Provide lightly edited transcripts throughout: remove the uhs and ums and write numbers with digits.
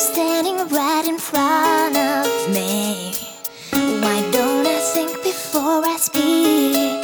standing right in front of me. Why don't I think before I speak?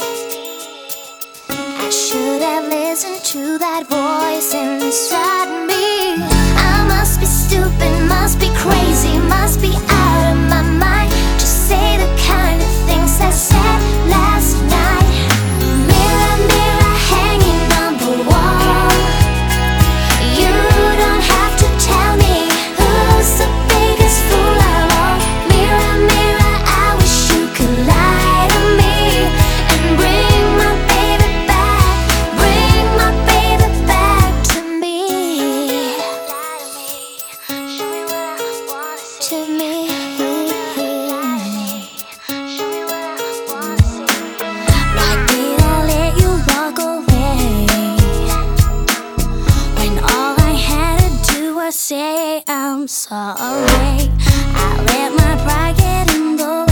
I should have listened to that voice inside me. I must be stupid, must be crazy, must be out of my mind. Just say the kind of things I said last night. Mirror, mirror hanging on the wall, you don't have to tell me who's the biggest fool of all. Mirror, mirror, I wish you could lie to me and bring my baby back, bring my baby back to me. Show me what I wanna see. To me. Show me what I wanna see. Why did I let you walk away when all I had to do was say I'm sorry? I let my pride get in the